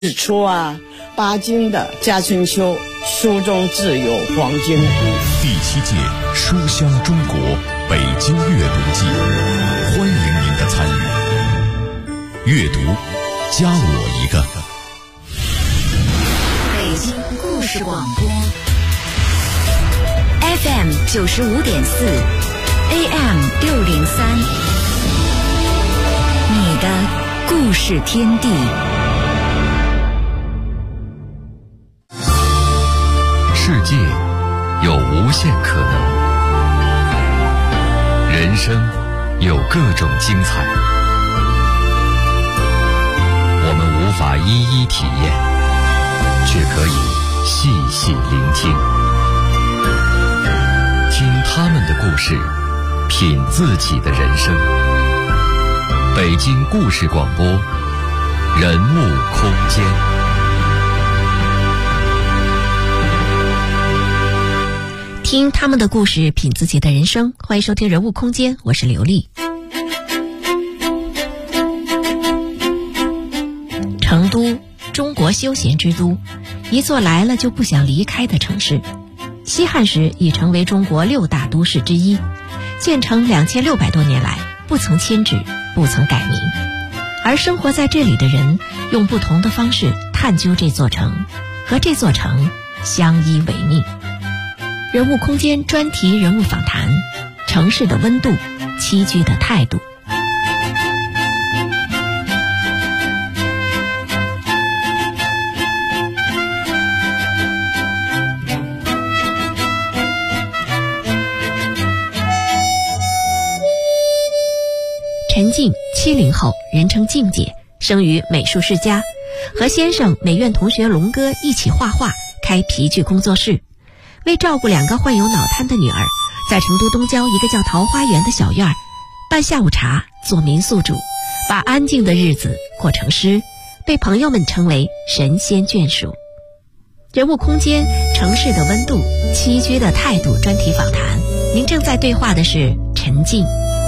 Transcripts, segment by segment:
指出巴金的《家春秋》书中自有黄金屋。 第7届书香中国北京阅读季，欢迎您的参与。阅读，加我一个。 北京故事广播 FM 95.4 AM 603，你的故事天地。 世界有无限可能，人生有各种精彩，我们无法一一体验，却可以细细聆听，听他们的故事，品自己的人生。北京故事广播，人物空间。 听他们的故事，品自己的人生。欢迎收听人物空间，我是刘丽。成都，中国休闲之都，一座来了就不想离开的城市。西汉时已成为中国6大都市之一，建成2600多年来不曾迁址，不曾改名。而生活在这里的人用不同的方式探究这座城，和这座城相依为命。人物空间专题人物访谈，城市的温度，栖居的态度。陈静，70后，人称静姐，生于美术世家，和先生美院同学龙哥一起画画，开皮具工作室。为照顾2个患有脑瘫的女儿，在成都东郊一个叫桃花源的小院办下午茶，做民宿主，把安静的日子过成诗，被朋友们称为神仙眷属。人物空间，城市的温度，栖居的态度专题访谈。您正在对话的是陈静。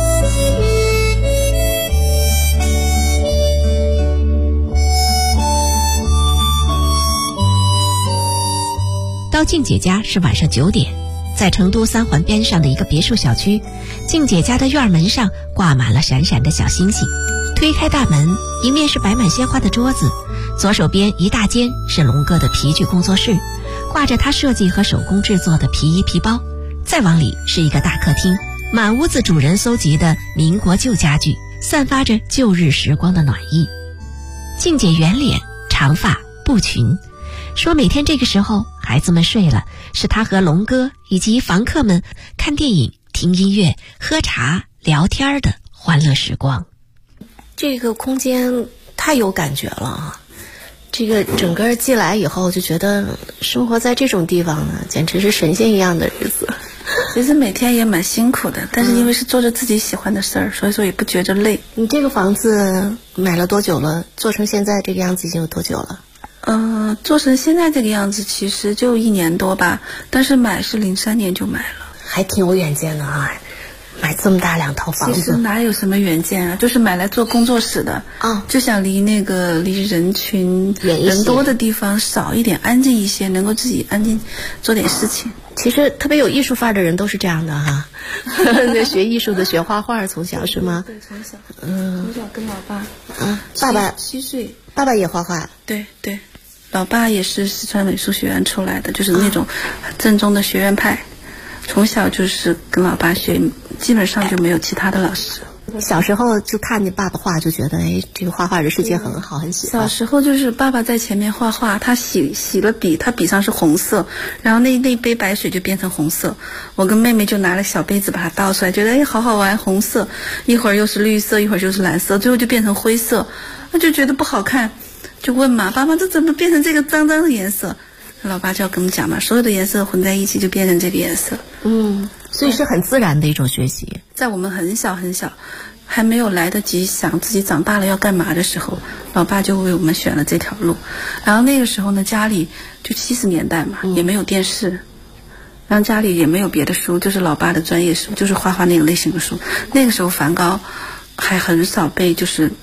到静姐家是晚上9点，在成都3环边上的一个别墅小区，静姐家的院门上挂满了闪闪的小星星。推开大门，一面是摆满鲜花的桌子，左手边一大间是龙哥的皮具工作室，挂着他设计和手工制作的皮衣皮包。再往里是一个大客厅，满屋子主人搜集的民国旧家具，散发着旧日时光的暖意。静姐圆脸，长发，布裙，说每天这个时候孩子们睡了，是他和龙哥以及房客们看电影、听音乐、喝茶、聊天的欢乐时光。 这个空间太有感觉了，这个整个进来以后就觉得生活在这种地方呢，简直是神仙一样的日子。 其实每天也蛮辛苦的，但是因为是做着自己喜欢的事儿，所以说也不觉着累。 你这个房子买了多久了？做成现在这个样子已经有多久了？ 做成现在这个样子其实就1年多吧，但是买是03年就买了， 还挺有远见的啊！买这么大2套房子， 其实哪有什么远见啊，就是买来做工作室的就想离人群人多的地方少一点，安静一些，能够自己安静做点事情。 其实特别有艺术范儿的人都是这样的哈，学艺术的学画画从小是吗？ 对，从小跟老爸爸爸 7岁， 爸爸也画画。 对，老爸也是四川美术学院出来的，就是那种正宗的学院派，从小就是跟老爸学，基本上就没有其他的老师。 小时候就看见爸爸画，就觉得这个画画的世界很好，很喜欢。 小时候就是爸爸在前面画画，他洗了笔，他笔上是红色，然后那杯白水就变成红色，我跟妹妹就拿了小杯子把它倒出来，觉得好好玩，红色一会儿又是绿色，一会儿就是蓝色，最后就变成灰色，那就觉得不好看，就问嘛，爸爸这怎么变成这个脏脏的颜色？老爸就要跟我们讲嘛，所有的颜色混在一起就变成这个颜色。 所以是很自然的一种学习。 在我们很小很小，还没有来得及想自己长大了要干嘛的时候，老爸就为我们选了这条路。然后那个时候呢，家里就70年代嘛，也没有电视，然后家里也没有别的书，就是老爸的专业书，就是画画那个类型的书。那个时候梵高还很少被就是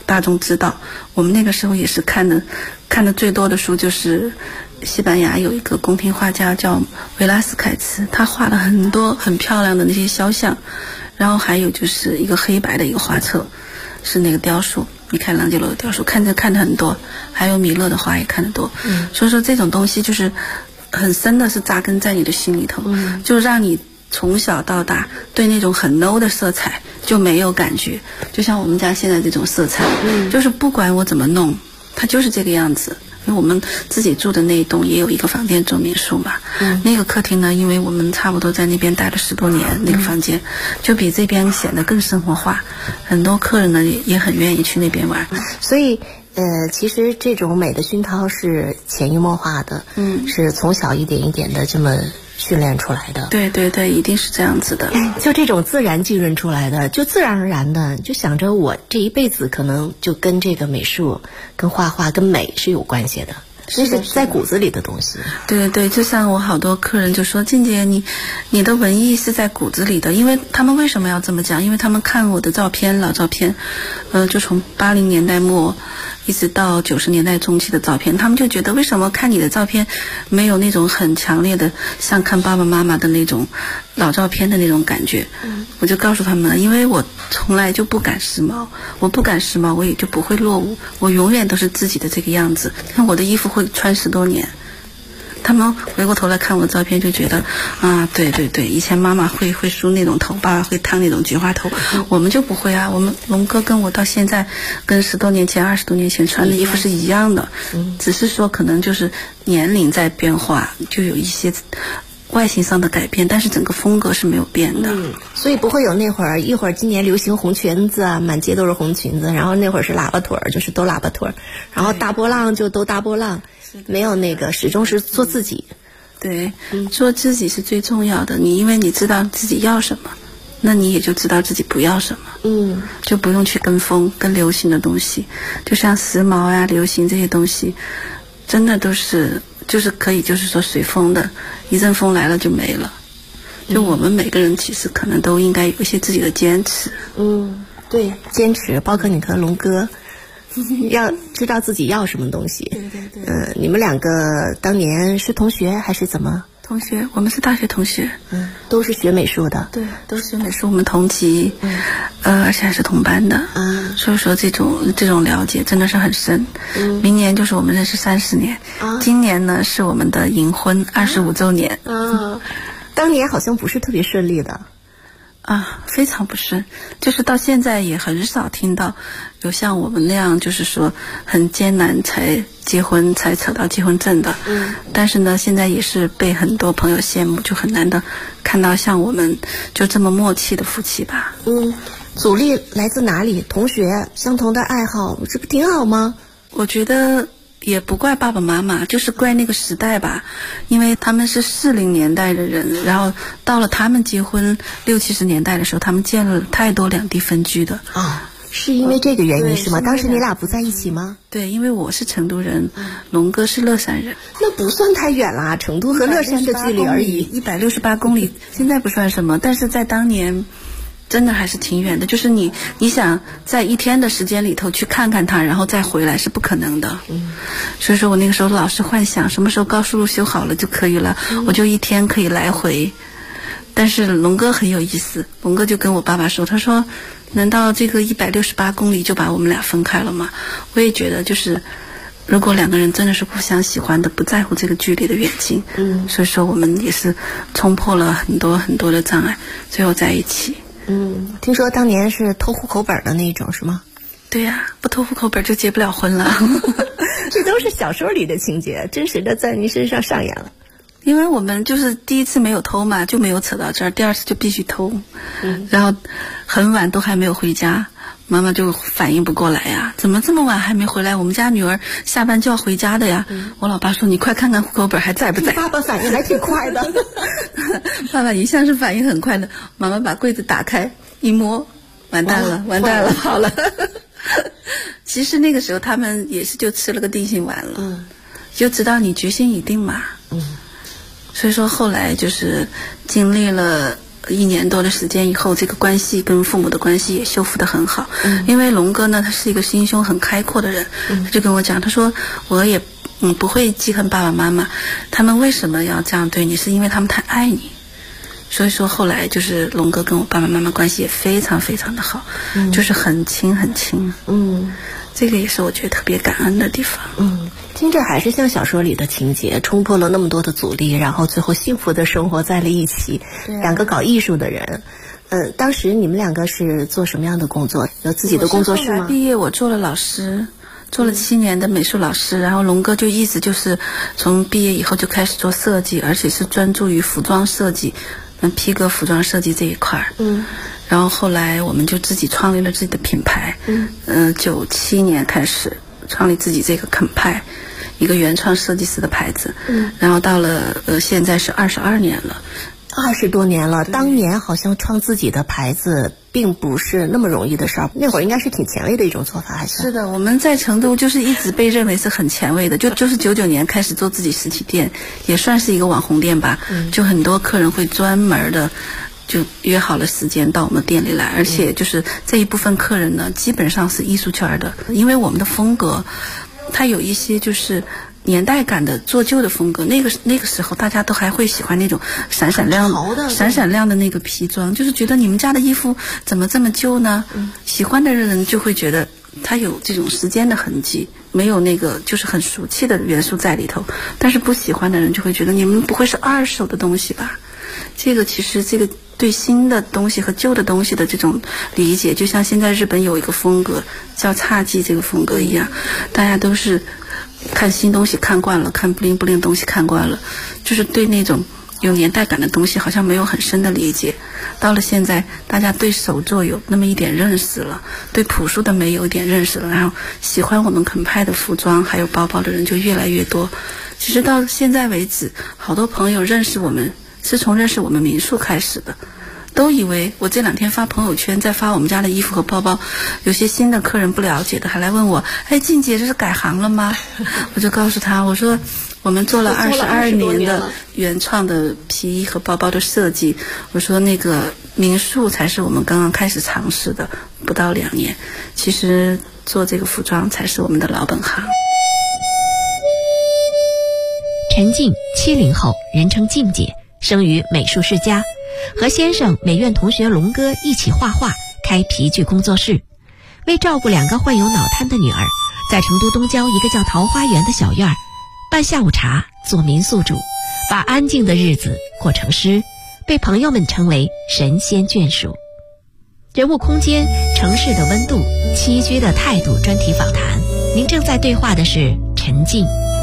大众知道。我们那个时候也是看的最多的书就是西班牙有一个宫廷画家叫维拉斯凯茨，他画了很多很漂亮的那些肖像，然后还有就是一个黑白的一个画册，是那个雕塑，米开朗基罗的雕塑，看得很多，还有米勒的画也看得多。所以说这种东西就是很深的是扎根在你的心里头，就让你从小到大对那种很 low 的色彩就没有感觉。就像我们家现在这种色彩，就是不管我怎么弄，它就是这个样子。因为我们自己住的那一栋也有一个房间做民宿嘛，那个客厅呢，因为我们差不多在那边待了10多年，那个房间就比这边显得更生活化，很多客人呢也很愿意去那边玩。 所以其实这种美的熏陶是潜移默化的，是从小一点一点的这么训练出来的。 对对对，一定是这样子的。 就这种自然浸润出来的，就自然而然的就想着我这一辈子可能就跟这个美术、跟画画、跟美是有关系的，这是在骨子里的东西。 对对对，就像我好多客人就说，静姐你的文艺是在骨子里的。因为他们为什么要这么讲？因为他们看我的照片，老照片，就从80年代末一直到90年代中期的照片，他们就觉得为什么看你的照片没有那种很强烈的像看爸爸妈妈的那种老照片的那种感觉。我就告诉他们，因为我从来就不赶时髦，我不赶时髦，我也就不会落伍，我永远都是自己的这个样子。看我的衣服会穿10多年，他们回过头来看我的照片就觉得啊，对对对，以前妈妈会梳那种头，爸爸会烫那种菊花头，我们就不会啊。我们龙哥跟我到现在跟10多年前、20多年前穿的衣服是一样的，只是说可能就是年龄在变化，就有一些外形上的改变，但是整个风格是没有变的。 所以不会有那会儿一会儿今年流行红裙子啊，满街都是红裙子，然后那会儿是喇叭腿儿，就是都喇叭腿儿，然后大波浪就都大波浪，没有那个，始终是做自己。 对，做自己是最重要的。因为你知道自己要什么，那你也就知道自己不要什么。就不用去跟风跟流行的东西，就像时髦啊、流行这些东西，真的都是就是可以就是说随风的，一阵风来了就没了。就我们每个人其实可能都应该有一些自己的坚持。 对，坚持，包括你和龙哥要知道自己要什么东西。 对对对。 你们两个当年是同学还是怎么？ 同学，我们是大学同学。 都是学美术的。 对，都是学美术，我们同级，而且还是同班的。所以说这种了解真的是很深。明年就是我们认识30年，今年呢是我们的银婚25周年。 当年好像不是特别顺利的。 非常不顺，就是到现在也很少听到有像我们那样就是说很艰难才结婚才扯到结婚证的。但是呢现在也是被很多朋友羡慕，就很难的看到像我们就这么默契的夫妻吧。 阻力来自哪里？同学，相同的爱好，这不挺好吗？ 我觉得也不怪爸爸妈妈，就是怪那个时代吧。因为他们是40年代的人，然后到了他们结婚60、70年代的时候，他们见了太多两地分居的。 是因为这个原因是吗？当时你俩不在一起吗？ 对，因为我是成都人，龙哥是乐山人。 那不算太远啦，成都和乐山的距离而已 ，168公里，现在不算什么，但是在当年真的还是挺远的。就是你想在一天的时间里头去看看他，然后再回来是不可能的。所以说我那个时候老是幻想什么时候高速路修好了就可以了，我就一天可以来回。但是龙哥很有意思，龙哥就跟我爸爸说，他说难道这个168公里就把我们俩分开了吗？我也觉得就是如果两个人真的是互相喜欢的，不在乎这个距离的远近，所以说我们也是冲破了很多很多的障碍，最后在一起。 听说当年是偷户口本的那种是吗？ 对呀，不偷户口本就结不了婚了。 这都是小说里的情节，真实的在您身上上演了。 因为我们就是第一次没有偷嘛，就没有扯到这儿，第二次就必须偷。然后很晚都还没有回家，妈妈就反应不过来呀，怎么这么晚还没回来？我们家女儿下班就要回家的呀。我老爸说你快看看户口本还在不在。 爸爸反应还挺快的。 爸爸一向是反应很快的。妈妈把柜子打开一摸，完蛋了，好了。其实那个时候他们也是就吃了个定心丸了。就知道你决心已定嘛。所以说后来就是经历了 1年多的时间以后，这个关系跟父母的关系也修复得很好。因为龙哥呢，他是一个心胸很开阔的人，他就跟我讲，他说我也不会记恨爸爸妈妈，他们为什么要这样对你，是因为他们太爱你。所以说后来就是龙哥跟我爸爸妈妈关系也非常非常的好，就是很亲很亲。这个也是我觉得特别感恩的地方。 听着还是像小说里的情节，冲破了那么多的阻力，然后最后幸福的生活在了一起。两个搞艺术的人，当时你们两个是做什么样的工作？有自己的工作室吗？ 后来毕业我做了老师，做了7年的美术老师，然后龙哥就一直就是从毕业以后就开始做设计，而且是专注于服装设计，皮革服装设计这一块。然后后来我们就自己创立了自己的品牌。97年开始创立自己这个肯派，一个原创设计师的牌子。然后到了现在是22年了。 20多年了，当年好像创自己的牌子并不是那么容易的事儿，那会儿应该是挺前卫的一种做法，还是？ 是的，我们在成都就是一直被认为是很前卫的，就是99年开始做自己实体店，也算是一个网红店吧。就很多客人会专门的就约好了时间到我们店里来，而且就是这一部分客人呢，基本上是艺术圈的，因为我们的风格，它有一些就是年代感的做旧的风格，那个时候大家都还会喜欢那种闪闪亮的那个皮装，就是觉得你们家的衣服怎么这么旧呢？喜欢的人就会觉得它有这种时间的痕迹，没有那个就是很俗气的元素在里头，但是不喜欢的人就会觉得你们不会是二手的东西吧？这个其实这个对新的东西和旧的东西的这种理解，就像现在日本有一个风格叫侘寂这个风格一样，大家都是看新东西看惯了，看不灵不灵东西看惯了，就是对那种有年代感的东西好像没有很深的理解。到了现在，大家对手作有那么一点认识了，对朴素的美有一点认识了，然后喜欢我们肯派的服装还有包包的人就越来越多。其实到现在为止，好多朋友认识我们是从认识我们民宿开始的，都以为我这2天发朋友圈在发我们家的衣服和包包，有些新的客人不了解的还来问我，静姐这是改行了吗？我就告诉他，我说我们做了22年的原创的皮衣和包包的设计，我说那个民宿才是我们刚刚开始尝试的，不到2年，其实做这个服装才是我们的老本行。 陈静，70后，人称静姐，生于美术世家，和先生美院同学龙哥一起画画，开皮具工作室。为照顾2个患有脑瘫的女儿，在成都东郊一个叫桃花源的小院儿办下午茶，做民宿主，把安静的日子过成诗，被朋友们称为神仙眷属。人物空间，城市的温度，栖居的态度专题访谈。您正在对话的是陈静。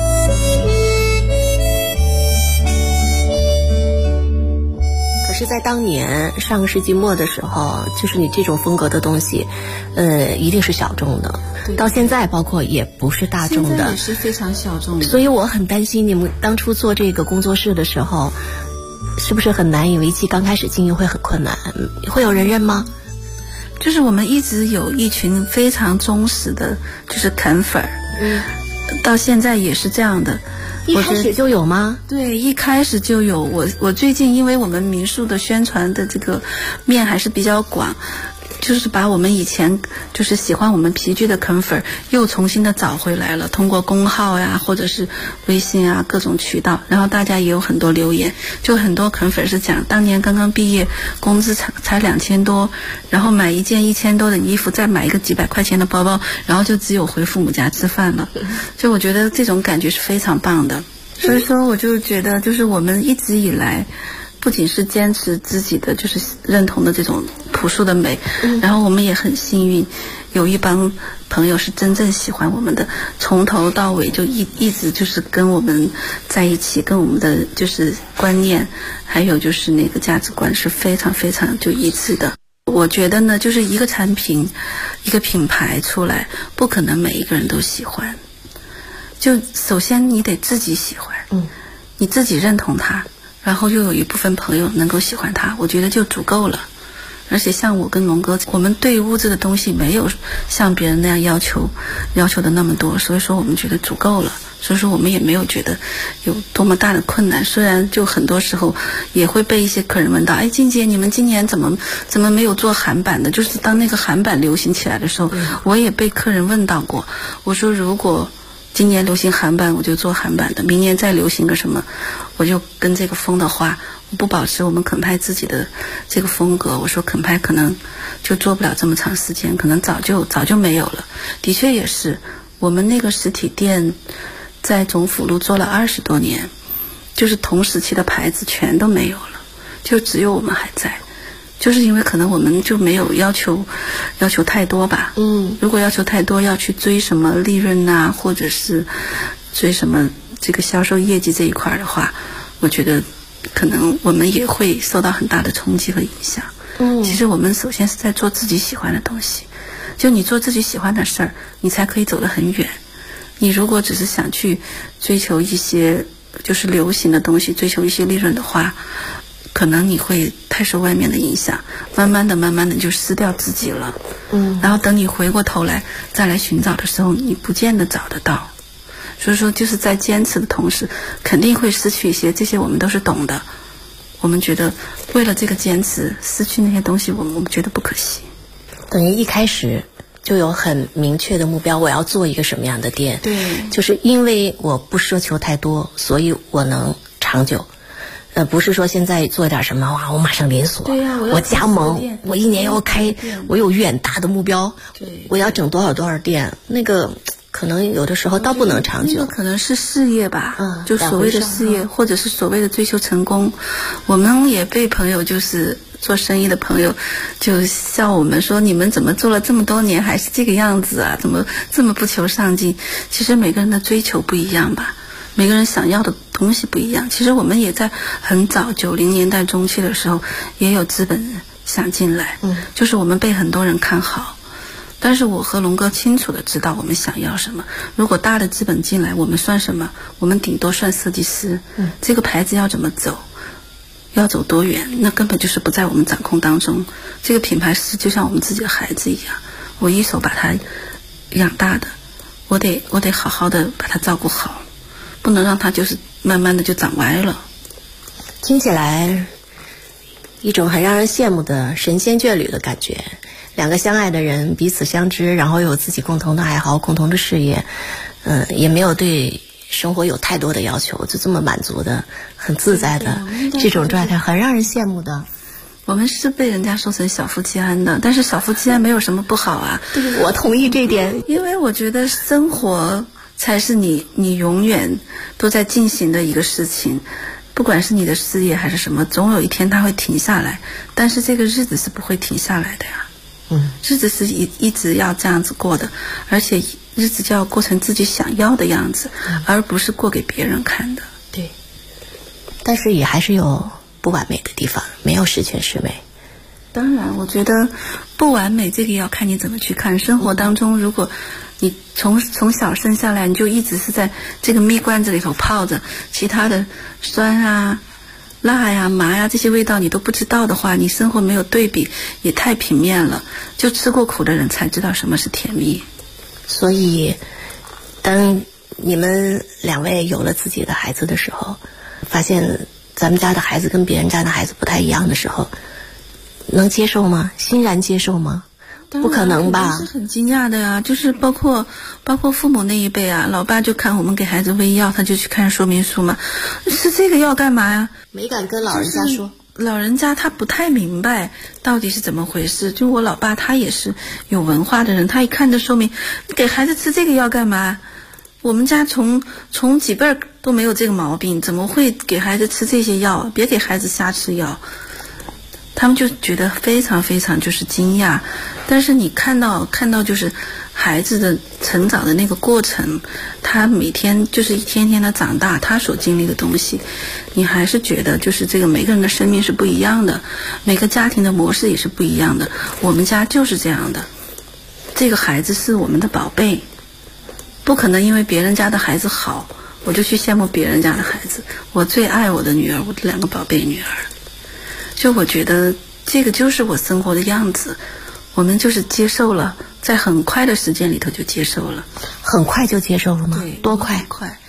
可是在当年上个世纪末的时候，就是你这种风格的东西一定是小众的，到现在包括也不是大众的， 现在也是非常小众的。 所以我很担心你们当初做这个工作室的时候是不是很难以为继，刚开始经营会很困难，会有人认吗？ 就是我们一直有一群非常忠实的就是肯粉儿，到现在也是这样的。 一开始就有吗？ 对，一开始就有。我最近因为我们民宿的宣传的这个面还是比较广，就是把我们以前就是喜欢我们皮具的肯粉又重新的找回来了，通过公号呀或者是微信啊各种渠道，然后大家也有很多留言，就很多肯粉是讲当年刚刚毕业，工资才2000多，然后买一件1000多的衣服，再买一个几百块钱的包包，然后就只有回父母家吃饭了。就我觉得这种感觉是非常棒的。所以说我就觉得就是我们一直以来不仅是坚持自己的就是认同的这种朴素的美，然后我们也很幸运有一帮朋友是真正喜欢我们的，从头到尾就一直就是跟我们在一起，跟我们的就是观念还有就是那个价值观是非常非常就一致的。我觉得呢，就是一个产品一个品牌出来，不可能每一个人都喜欢，就首先你得自己喜欢，你自己认同它，然后又有一部分朋友能够喜欢它，我觉得就足够了。而且像我跟龙哥，我们对物质的东西没有像别人那样要求的那么多，所以说我们觉得足够了。 所以说我们也没有觉得有多么大的困难。虽然就很多时候也会被一些客人问到，哎，静姐，你们今年怎么没有做韩版的？就是当那个韩版流行起来的时候，我也被客人问到过。我说如果今年流行韩版，我就做韩版的；明年再流行个什么，我就跟这个风的话，我不保持我们肯派自己的这个风格。我说肯派可能就做不了这么长时间，可能早就没有了。的确也是，我们那个实体店在总府路做了20多年，就是同时期的牌子全都没有了，就只有我们还在。就是因为可能我们就没有要求太多吧。如果要求太多，要去追什么利润啊，或者是追什么这个销售业绩这一块的话，我觉得可能我们也会受到很大的冲击和影响。其实我们首先是在做自己喜欢的东西，就你做自己喜欢的事儿，你才可以走得很远。你如果只是想去追求一些就是流行的东西，追求一些利润的话，可能你会太受外面的影响，慢慢的就失掉自己了。然后等你回过头来再来寻找的时候，你不见得找得到。所以说就是在坚持的同时，肯定会失去一些，这些我们都是懂的。我们觉得为了这个坚持失去那些东西，我们觉得不可惜。 等于一开始就有很明确的目标，我要做一个什么样的店。 对， 就是因为我不奢求太多，所以我能长久。不是说现在做点什么哇，我马上连锁， 对呀， 我加盟，我一年要开，我有远大的目标，我要整多少店，那个可能有的时候倒不能长久。 那个可能是事业吧，就所谓的事业，或者是所谓的追求成功。我们也被朋友就是做生意的朋友就笑我们说，你们怎么做了这么多年还是这个样子啊？怎么这么不求上进？其实每个人的追求不一样吧，每个人想要的东西不一样。其实我们也在很早90年代中期的时候也有资本想进来，就是我们被很多人看好，但是我和龙哥清楚的知道我们想要什么。如果大的资本进来，我们算什么？我们顶多算设计师。这个牌子要怎么走，要走多远，那根本就是不在我们掌控当中。这个品牌是就像我们自己的孩子一样，我一手把它养大的，我得好好的把它照顾好，不能让它就是慢慢的就长歪了。 听起来一种很让人羡慕的神仙眷侣的感觉。两个相爱的人彼此相知，然后有自己共同的爱好，共同的事业，也没有对生活有太多的要求，就这么满足的很自在的这种状态，很让人羡慕的。 我们是被人家说成小富即安的，但是小富即安没有什么不好啊。 对，我同意这一点。 因为我觉得生活才是你永远都在进行的一个事情，不管是你的事业还是什么，总有一天它会停下来，但是这个日子是不会停下来的呀。日子是一直要这样子过的，而且日子就要过成自己想要的样子，而不是过给别人看的。 对，但是也还是有不完美的地方，没有十全十美。 当然我觉得不完美这个要看你怎么去看。生活当中如果你从小生下来你就一直是在这个蜜罐子里头泡着，其他的酸啊辣呀麻呀这些味道你都不知道的话，你生活没有对比也太平面了。就吃过苦的人才知道什么是甜蜜。 所以当你们两位有了自己的孩子的时候，发现咱们家的孩子跟别人家的孩子不太一样的时候，能接受吗？欣然接受吗？不可能吧？ 是很惊讶的呀，就是包括父母那一辈啊，老爸就看我们给孩子喂药，他就去看说明书嘛，吃这个药干嘛呀？ 没敢跟老人家说。 老人家他不太明白到底是怎么回事。就我老爸他也是有文化的人，他一看这说明，给孩子吃这个药干嘛？我们家从几辈都没有这个毛病，怎么会给孩子吃这些药？别给孩子瞎吃药。他们就觉得非常非常就是惊讶。但是你看到就是孩子的成长的那个过程，他每天就是一天天的长大，他所经历的东西，你还是觉得就是这个每个人的生命是不一样的，每个家庭的模式也是不一样的。我们家就是这样的，这个孩子是我们的宝贝，不可能因为别人家的孩子好我就去羡慕别人家的孩子。我最爱我的女儿，我的2个宝贝女儿。就我觉得这个就是我生活的样子，我们就是接受了，在很快的时间里头就接受了。 很快就接受了吗？ 对， 多快？ 快。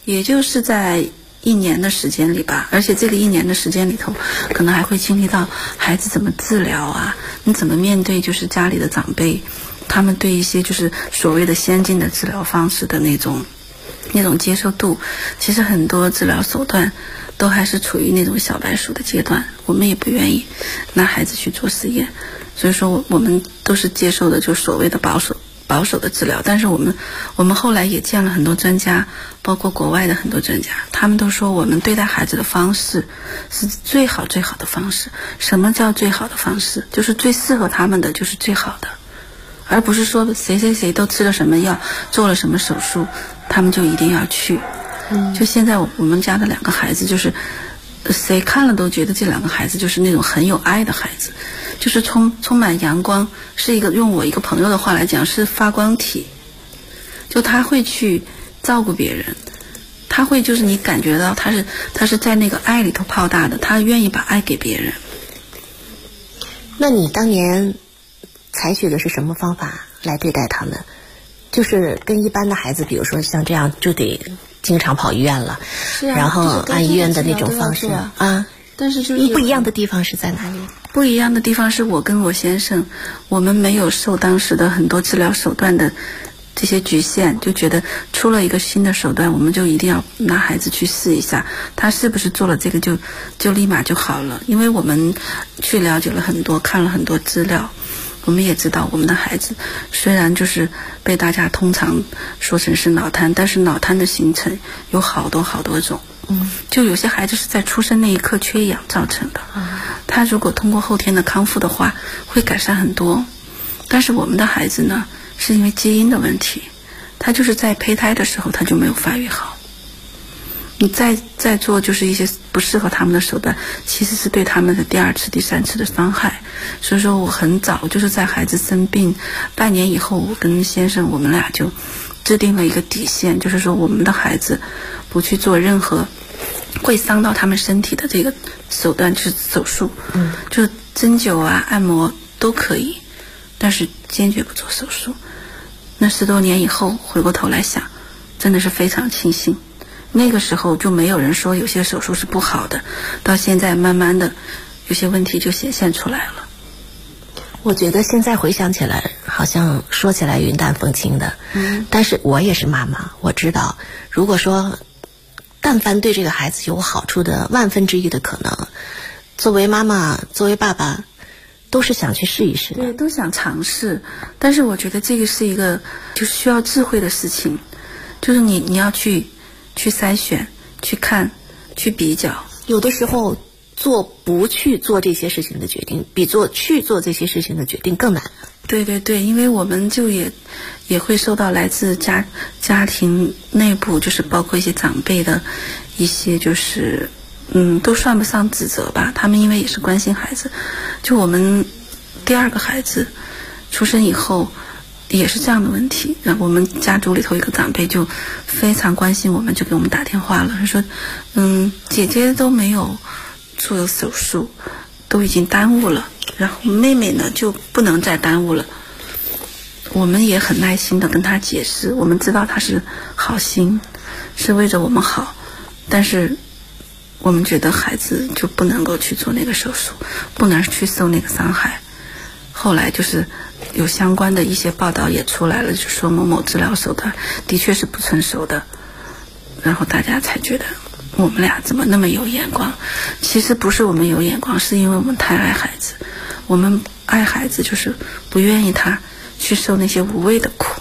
也就是在1年的时间里吧，而且这个1年的时间里头，可能还会经历到孩子怎么治疗啊，你怎么面对就是家里的长辈，他们对一些就是所谓的先进的治疗方式的那种接受度，其实很多治疗手段都还是处于那种小白鼠的阶段，我们也不愿意拿孩子去做实验，所以说我们都是接受的就所谓的保守的治疗。但是我们后来也见了很多专家，包括国外的很多专家，他们都说我们对待孩子的方式是最好的方式。什么叫最好的方式？就是最适合他们的就是最好的，而不是说谁都吃了什么药，做了什么手术，他们就一定要去。就现在我们家的2个孩子，就是谁看了都觉得这2个孩子就是那种很有爱的孩子，就是充满阳光，是一个用我一个朋友的话来讲是发光体，就他会去照顾别人，他会就是你感觉到他是在那个爱里头泡大的，他愿意把爱给别人。 那你当年采取的是什么方法来对待他们？就是跟一般的孩子，比如说像这样就得经常跑医院了，然后按医院的那种方式啊。 但是就是不一样的地方是在哪里？ 不一样的地方是我跟我先生，我们没有受当时的很多治疗手段的这些局限，就觉得出了一个新的手段，我们就一定要拿孩子去试一下，他是不是做了这个就立马就好了。因为我们去了解了很多，看了很多资料，我们也知道我们的孩子虽然就是被大家通常说成是脑瘫，但是脑瘫的形成有好多种。就有些孩子是在出生那一刻缺氧造成的，他如果通过后天的康复的话会改善很多。但是我们的孩子呢，是因为基因的问题，他就是在胚胎的时候他就没有发育好，你再做就是一些不适合他们的手段，其实是对他们的第2次第3次的伤害。所以说我很早就是在孩子生病半年以后，我跟先生我们俩就制定了一个底线，就是说我们的孩子不去做任何会伤到他们身体的这个手段，就是手术，就是针灸啊按摩都可以，但是坚决不做手术。那10多年以后回过头来想，真的是非常庆幸，那个时候就没有人说有些手术是不好的，到现在慢慢的有些问题就显现出来了。 我觉得现在回想起来好像说起来云淡风轻的，但是我也是妈妈，我知道如果说但凡对这个孩子有好处的1/1000的可能，作为妈妈作为爸爸都是想去试一试的。 对，都想尝试，但是我觉得这个是一个就是需要智慧的事情，就是你要去筛选，去看，去比较。 有的时候不去做这些事情的决定，比去做这些事情的决定更难。 对对对，因为我们就也会受到来自家庭内部，就是包括一些长辈的一些就是都算不上指责吧，他们因为也是关心孩子。就我们第2个孩子出生以后也是这样的问题，然后我们家族里头一个长辈就非常关心我们，就给我们打电话了，他说姐姐都没有做手术，都已经耽误了，然后妹妹呢就不能再耽误了。我们也很耐心的跟她解释，我们知道她是好心，是为着我们好，但是我们觉得孩子就不能够去做那个手术，不能去受那个伤害。后来就是有相关的一些报道也出来了，就说某某治疗手段的确是不成熟的，然后大家才觉得我们俩怎么那么有眼光。其实不是我们有眼光，是因为我们太爱孩子，我们爱孩子就是不愿意他去受那些无谓的苦。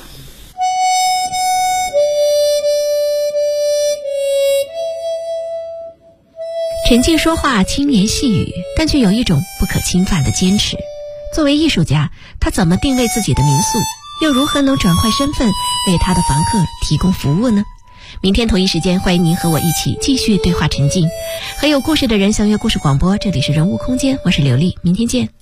陈静说话轻言细语，但却有一种不可侵犯的坚持。作为艺术家，他怎么定位自己的民宿，又如何能转换身份为他的房客提供服务呢？明天同一时间，欢迎您和我一起继续对话陈静，和有故事的人相约故事广播。这里是人物空间，我是刘丽，明天见。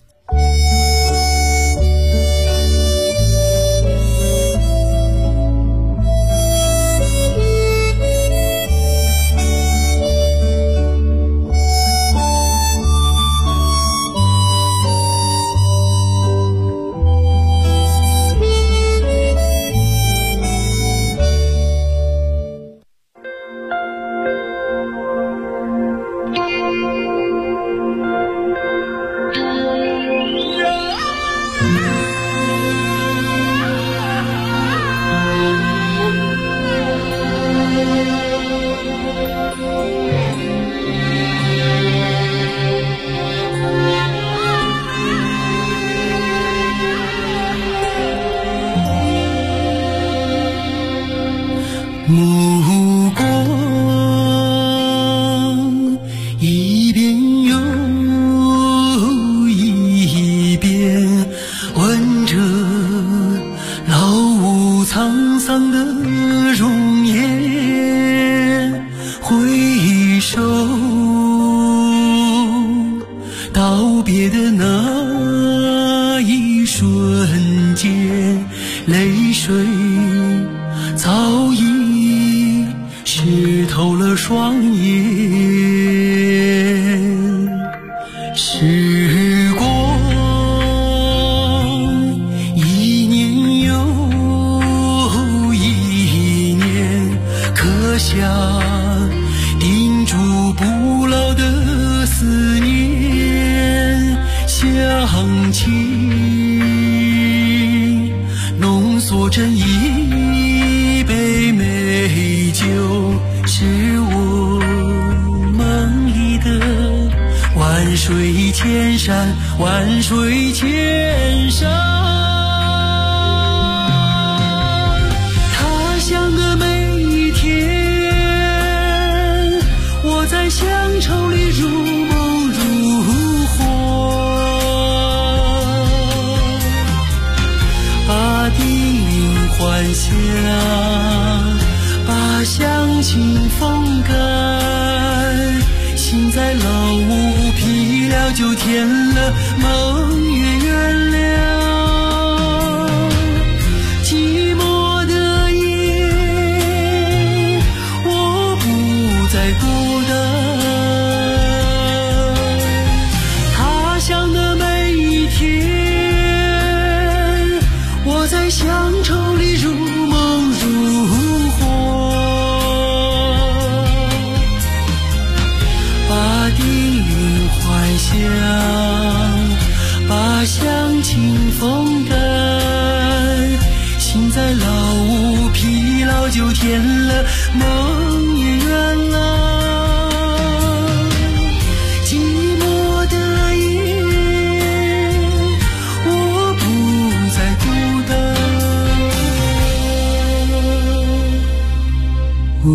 透了双眼。时光一年又一年，刻下叮嘱不老的思念。乡亲浓缩成一杯美酒，是我梦里的万水千山，万水千山。他乡的每一天，我在乡愁里如梦如幻，把叮咛还乡，把乡情风干。心在老屋疲了就填了，梦也圆了。寂寞的夜，我不再孤单。他乡的每一天，我在乡愁里如梦如幻。把叮咛还乡，把乡情风干。心在老屋疲劳就填了，梦也圆了。寂寞的夜，我不再孤单。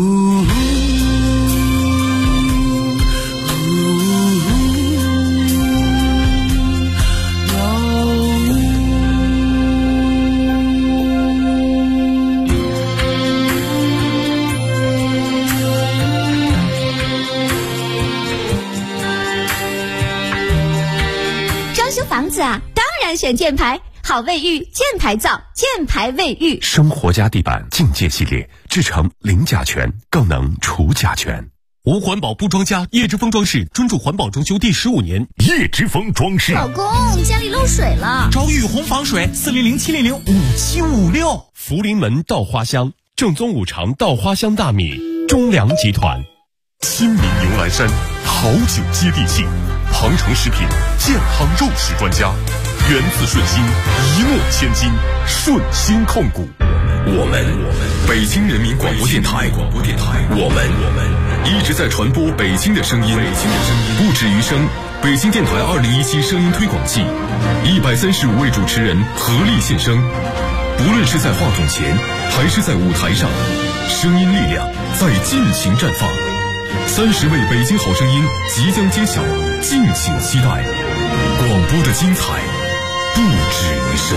房子啊，当然选箭牌，好卫浴，箭牌造，箭牌卫浴。 生活家地板境界系列，制成零甲醛，更能除甲醛。 无环保不装家，叶之峰装饰专注环保装修第15年。 叶之峰装饰。 老公，家里漏水了， 找雨虹防水，400-700-5756。 福临门稻花香，正宗五常稻花香大米，中粮集团。亲民牛栏山，好酒接地气。庞城食品健康肉食专家，源自顺心，一诺千金，顺心控股。我们北京人民广播电台，我们一直在传播北京的声音，不止于声。北京电台2017声音推广季，135位主持人合力献声，不论是在话筒前还是在舞台上，声音力量在尽情绽放。30位北京好声音即将揭晓，敬请期待。广播的精彩不止于声。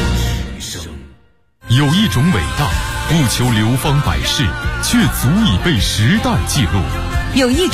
有一种伟大，不求流芳百世，却足以被时代记录。 有一